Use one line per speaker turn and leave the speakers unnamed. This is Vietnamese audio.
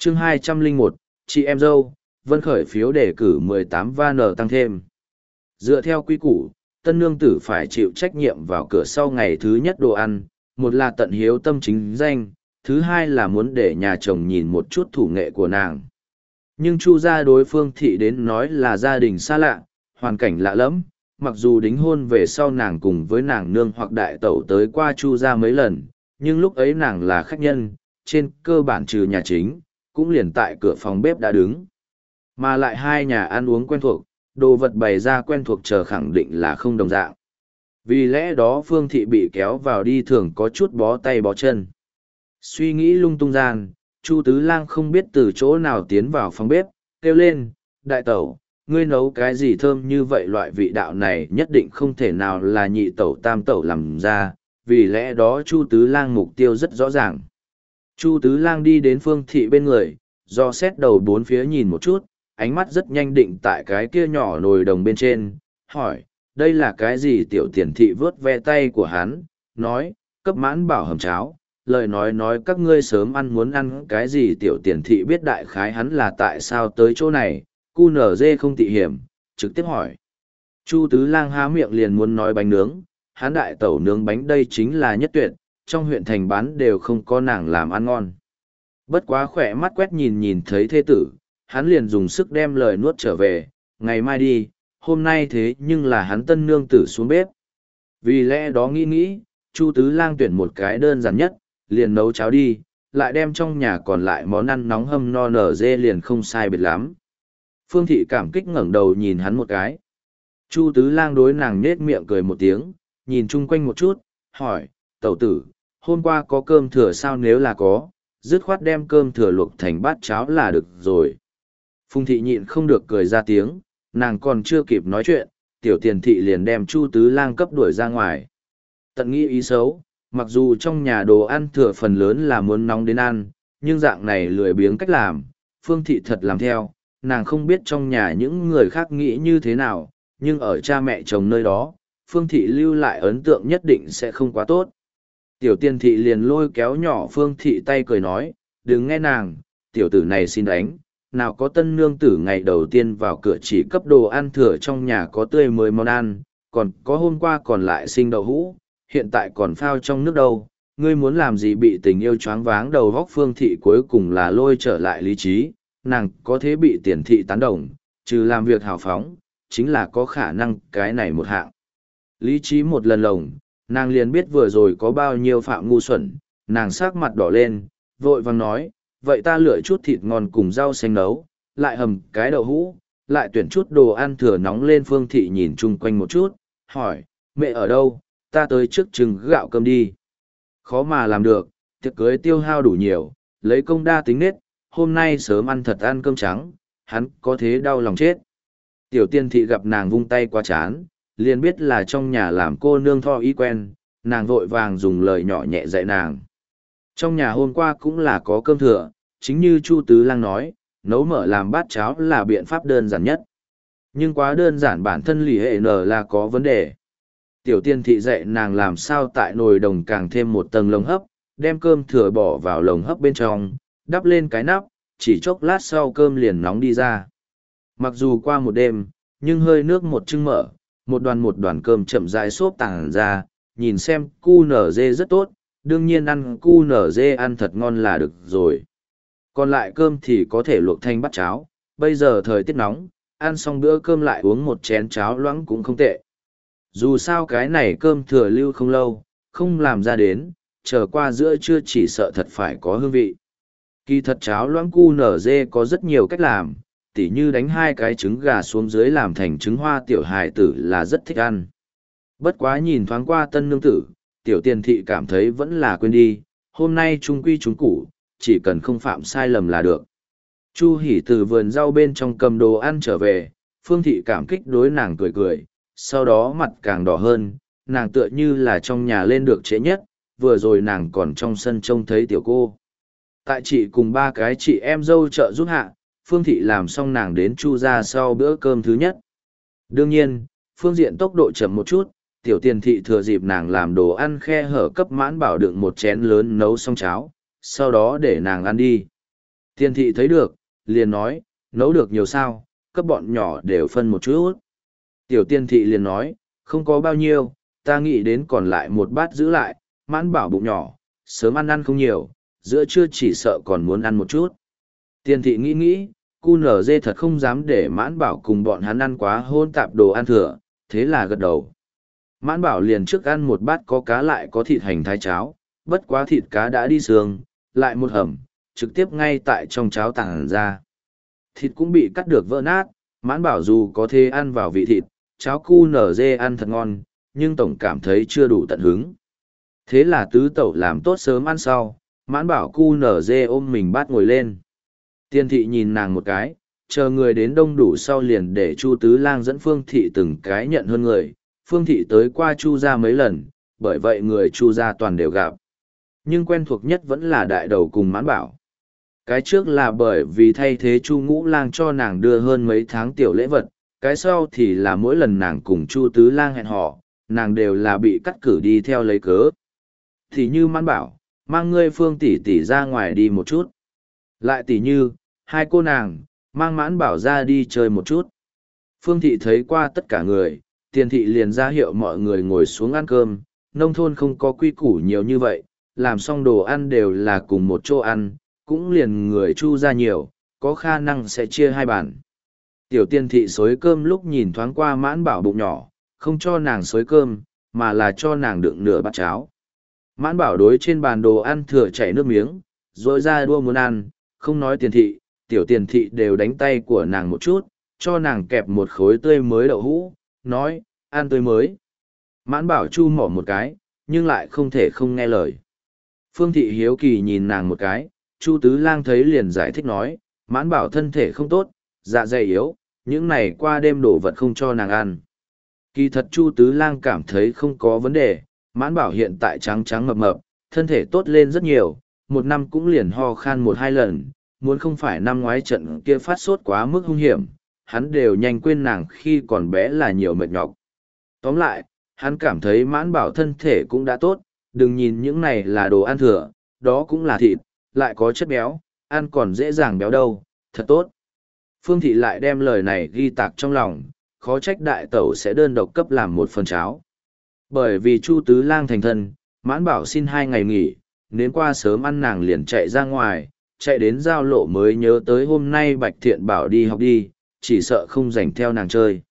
Chương 201, chị em dâu, Vân khởi phiếu đề cử 18 van tăng thêm. Dựa theo quy củ, tân nương tử phải chịu trách nhiệm vào cửa sau ngày thứ nhất đồ ăn, một là tận hiếu tâm chính danh, thứ hai là muốn để nhà chồng nhìn một chút thủ nghệ của nàng. Nhưng Chu gia đối phương thị đến nói là gia đình xa lạ, hoàn cảnh lạ lẫm, mặc dù đính hôn về sau nàng cùng với nàng nương hoặc đại tẩu tới qua Chu gia mấy lần, nhưng lúc ấy nàng là khách nhân, trên cơ bản trừ nhà chính, cũng liền tại cửa phòng bếp đã đứng. Mà lại hai nhà ăn uống quen thuộc, đồ vật bày ra quen thuộc chờ khẳng định là không đồng dạng. Vì lẽ đó Phương Thị bị kéo vào đi thường có chút bó tay bó chân. Suy nghĩ lung tung gian, Chu Tứ Lang không biết từ chỗ nào tiến vào phòng bếp, kêu lên, đại tẩu, ngươi nấu cái gì thơm như vậy, loại vị đạo này nhất định không thể nào là nhị tẩu tam tẩu làm ra, vì lẽ đó Chu Tứ Lang mục tiêu rất rõ ràng. Chu Tứ Lang đi đến Phương Thị bên người, do xét đầu bốn phía nhìn một chút, ánh mắt rất nhanh định tại cái kia nhỏ nồi đồng bên trên, hỏi, đây là cái gì? Tiểu Tiền Thị vớt ve tay của hắn, nói, cấp mãn bảo hầm cháo, lời nói các ngươi sớm ăn muốn ăn cái gì? Tiểu Tiền Thị biết đại khái hắn là tại sao tới chỗ này, cu nở dê không tị hiểm, trực tiếp hỏi. Chu Tứ Lang há miệng liền muốn nói bánh nướng, hắn đại tẩu nướng bánh đây chính là nhất tuyệt, trong huyện thành bán đều không có nàng làm ăn ngon. Bất quá khỏe mắt quét nhìn thấy thê tử, hắn liền dùng sức đem lời nuốt trở về, ngày mai đi, hôm nay thế nhưng là hắn tân nương tử xuống bếp. Vì lẽ đó nghĩ, Chu Tứ Lang tuyển một cái đơn giản nhất, liền nấu cháo đi, lại đem trong nhà còn lại món ăn nóng hâm no nở dê liền không sai biệt lắm. Phương Thị cảm kích ngẩng đầu nhìn hắn một cái. Chu Tứ Lang đối nàng nết miệng cười một tiếng, nhìn chung quanh một chút, hỏi, tẩu tử, hôm qua có cơm thừa sao? Nếu là có, dứt khoát đem cơm thừa luộc thành bát cháo là được rồi. Phùng Thị nhịn không được cười ra tiếng, nàng còn chưa kịp nói chuyện, Tiểu Tiền Thị liền đem Chu Tứ Lang cấp đuổi ra ngoài. Tận nghĩ ý xấu, mặc dù trong nhà đồ ăn thừa phần lớn là muốn nóng đến ăn, nhưng dạng này lười biếng cách làm, Phương Thị thật làm theo, nàng không biết trong nhà những người khác nghĩ như thế nào, nhưng ở cha mẹ chồng nơi đó, Phương Thị lưu lại ấn tượng nhất định sẽ không quá tốt. Tiểu Tiền Thị liền lôi kéo nhỏ Phương Thị tay cười nói, đừng nghe nàng, tiểu tử này xin đánh, nào có tân nương tử ngày đầu tiên vào cửa chỉ cấp đồ ăn thừa trong nhà có tươi mới món ăn, còn có hôm qua còn lại sinh đậu hũ, hiện tại còn phao trong nước đâu, ngươi muốn làm gì? Bị tình yêu choáng váng đầu góc Phương Thị cuối cùng là lôi trở lại lý trí, nàng có thế bị Tiền Thị tán đồng, trừ làm việc hào phóng, chính là có khả năng cái này một hạng. Lý trí một lần lồng, nàng liền biết vừa rồi có bao nhiêu phạm ngu xuẩn, nàng sắc mặt đỏ lên, vội vàng nói, vậy ta lựa chút thịt ngon cùng rau xanh nấu, lại hầm cái đậu hũ, lại tuyển chút đồ ăn thừa nóng lên. Phương Thị nhìn chung quanh một chút, hỏi, mẹ ở đâu? Ta tới trước chừng gạo cơm đi. Khó mà làm được, tiệc cưới tiêu hao đủ nhiều, lấy công đa tính nết, hôm nay sớm ăn thật ăn cơm trắng, hắn có thế đau lòng chết. Tiểu Tiên Thị gặp nàng vung tay qua chán, liền biết là trong nhà làm cô nương tho ý quen, nàng vội vàng dùng lời nhỏ nhẹ dạy nàng. Trong nhà hôm qua cũng là có cơm thừa, chính như Chu Tứ Lang nói, nấu mở làm bát cháo là biện pháp đơn giản nhất. Nhưng quá đơn giản bản thân lì hệ nở là có vấn đề. Tiểu Tiên Thị dạy nàng làm sao tại nồi đồng càng thêm một tầng lồng hấp, đem cơm thừa bỏ vào lồng hấp bên trong, đắp lên cái nắp, chỉ chốc lát sau cơm liền nóng đi ra. Mặc dù qua một đêm, nhưng hơi nước một chưng mở, một đoàn cơm chậm rãi xốp tàng ra, nhìn xem cu nở dê rất tốt, đương nhiên ăn cu nở dê ăn thật ngon là được rồi. Còn lại cơm thì có thể luộc thành bát cháo, bây giờ thời tiết nóng, ăn xong bữa cơm lại uống một chén cháo loãng cũng không tệ. Dù sao cái này cơm thừa lưu không lâu, không làm ra đến, chờ qua giữa trưa chỉ sợ thật phải có hương vị. Kỳ thật cháo loãng cu nở dê có rất nhiều cách làm, tỉ như đánh hai cái trứng gà xuống dưới làm thành trứng hoa, tiểu hài tử là rất thích ăn. Bất quá nhìn thoáng qua tân nương tử, Tiểu Tiền Thị cảm thấy vẫn là quên đi, hôm nay trung quy trung củ, chỉ cần không phạm sai lầm là được. Chu Hỷ từ vườn rau bên trong cầm đồ ăn trở về, Phương Thị cảm kích đối nàng cười cười, sau đó mặt càng đỏ hơn, nàng tựa như là trong nhà lên được trễ nhất, vừa rồi nàng còn trong sân trông thấy tiểu cô. Tại chị cùng ba cái chị em dâu trợ giúp hạ, Phương Thị làm xong nàng đến Chu ra sau bữa cơm thứ nhất. Đương nhiên, phương diện tốc độ chậm một chút, Tiểu Tiền Thị thừa dịp nàng làm đồ ăn khe hở cấp mãn bảo đựng một chén lớn nấu xong cháo, sau đó để nàng ăn đi. Tiền thị thấy được, liền nói, nấu được nhiều sao, cấp bọn nhỏ đều phân một chút. Tiểu tiên thị liền nói, không có bao nhiêu, ta nghĩ đến còn lại một bát giữ lại, mãn bảo bụng nhỏ, sớm ăn ăn không nhiều, giữa trưa chỉ sợ còn muốn ăn một chút. Tiên thị nghĩ nghĩ, cu nở dê thật không dám để mãn bảo cùng bọn hắn ăn quá hôn tạp đồ ăn thừa, thế là gật đầu. Mãn bảo liền trước ăn một bát có cá lại có thịt hành thái cháo, bất quá thịt cá đã đi xương, lại một hầm, trực tiếp ngay tại trong cháo tàng ra. Thịt cũng bị cắt được vỡ nát, mãn bảo dù có thể ăn vào vị thịt, cháo cu nở dê ăn thật ngon, nhưng tổng cảm thấy chưa đủ tận hứng. Thế là tứ tẩu làm tốt sớm ăn sau, mãn bảo cu nở dê ôm mình bát ngồi lên. Tiên thị nhìn nàng một cái, chờ người đến đông đủ sau liền để Chu Tứ Lang dẫn Phương thị từng cái nhận hơn người. Phương thị tới qua Chu gia mấy lần, bởi vậy người Chu gia toàn đều gặp. Nhưng quen thuộc nhất vẫn là đại đầu cùng mãn bảo. Cái trước là bởi vì thay thế Chu Ngũ Lang cho nàng đưa hơn mấy tháng tiểu lễ vật, cái sau thì là mỗi lần nàng cùng Chu Tứ Lang hẹn hò, nàng đều là bị cắt cử đi theo lấy cớ. Thì như mãn bảo, mang ngươi Phương tỷ tỷ ra ngoài đi một chút. Lại tỷ như, hai cô nàng, mang mãn bảo ra đi chơi một chút. Phương thị thấy qua tất cả người, tiền thị liền ra hiệu mọi người ngồi xuống ăn cơm, nông thôn không có quy củ nhiều như vậy, làm xong đồ ăn đều là cùng một chỗ ăn, cũng liền người Chu ra nhiều, có khả năng sẽ chia hai bàn. Tiểu tiên thị xối cơm lúc nhìn thoáng qua mãn bảo bụng nhỏ, không cho nàng xối cơm, mà là cho nàng đựng nửa bát cháo. Mãn bảo đối trên bàn đồ ăn thừa chảy nước miếng, rồi ra đua muốn ăn, không nói tiền thị, tiểu tiền thị đều đánh tay của nàng một chút, cho nàng kẹp một khối tươi mới đậu hũ, nói, ăn tươi mới. Mãn bảo chu mỏ một cái, nhưng lại không thể không nghe lời. Phương thị hiếu kỳ nhìn nàng một cái, Chu Tứ Lang thấy liền giải thích nói, mãn bảo thân thể không tốt, dạ dày yếu, những này qua đêm đổ vật không cho nàng ăn. Kỳ thật Chu Tứ Lang cảm thấy không có vấn đề, mãn bảo hiện tại trắng trắng mập mập, thân thể tốt lên rất nhiều, một năm cũng liền ho khan một hai lần, muốn không phải năm ngoái trận kia phát sốt quá mức hung hiểm, hắn đều nhanh quên nàng khi còn bé là nhiều mệt nhọc. Tóm lại, hắn cảm thấy mãn bảo thân thể cũng đã tốt, đừng nhìn những này là đồ ăn thừa, đó cũng là thịt, lại có chất béo, ăn còn dễ dàng béo đâu, thật tốt. Phương thị lại đem lời này ghi tạc trong lòng, khó trách đại tẩu sẽ đơn độc cấp làm một phần cháo. Bởi vì Chu Tứ Lang thành thân, mãn bảo xin 2 ngày nghỉ, đến qua sớm ăn nàng liền chạy ra ngoài, chạy đến giao lộ mới nhớ tới hôm nay Bạch Thiện bảo đi học đi, chỉ sợ không rảnh theo nàng chơi.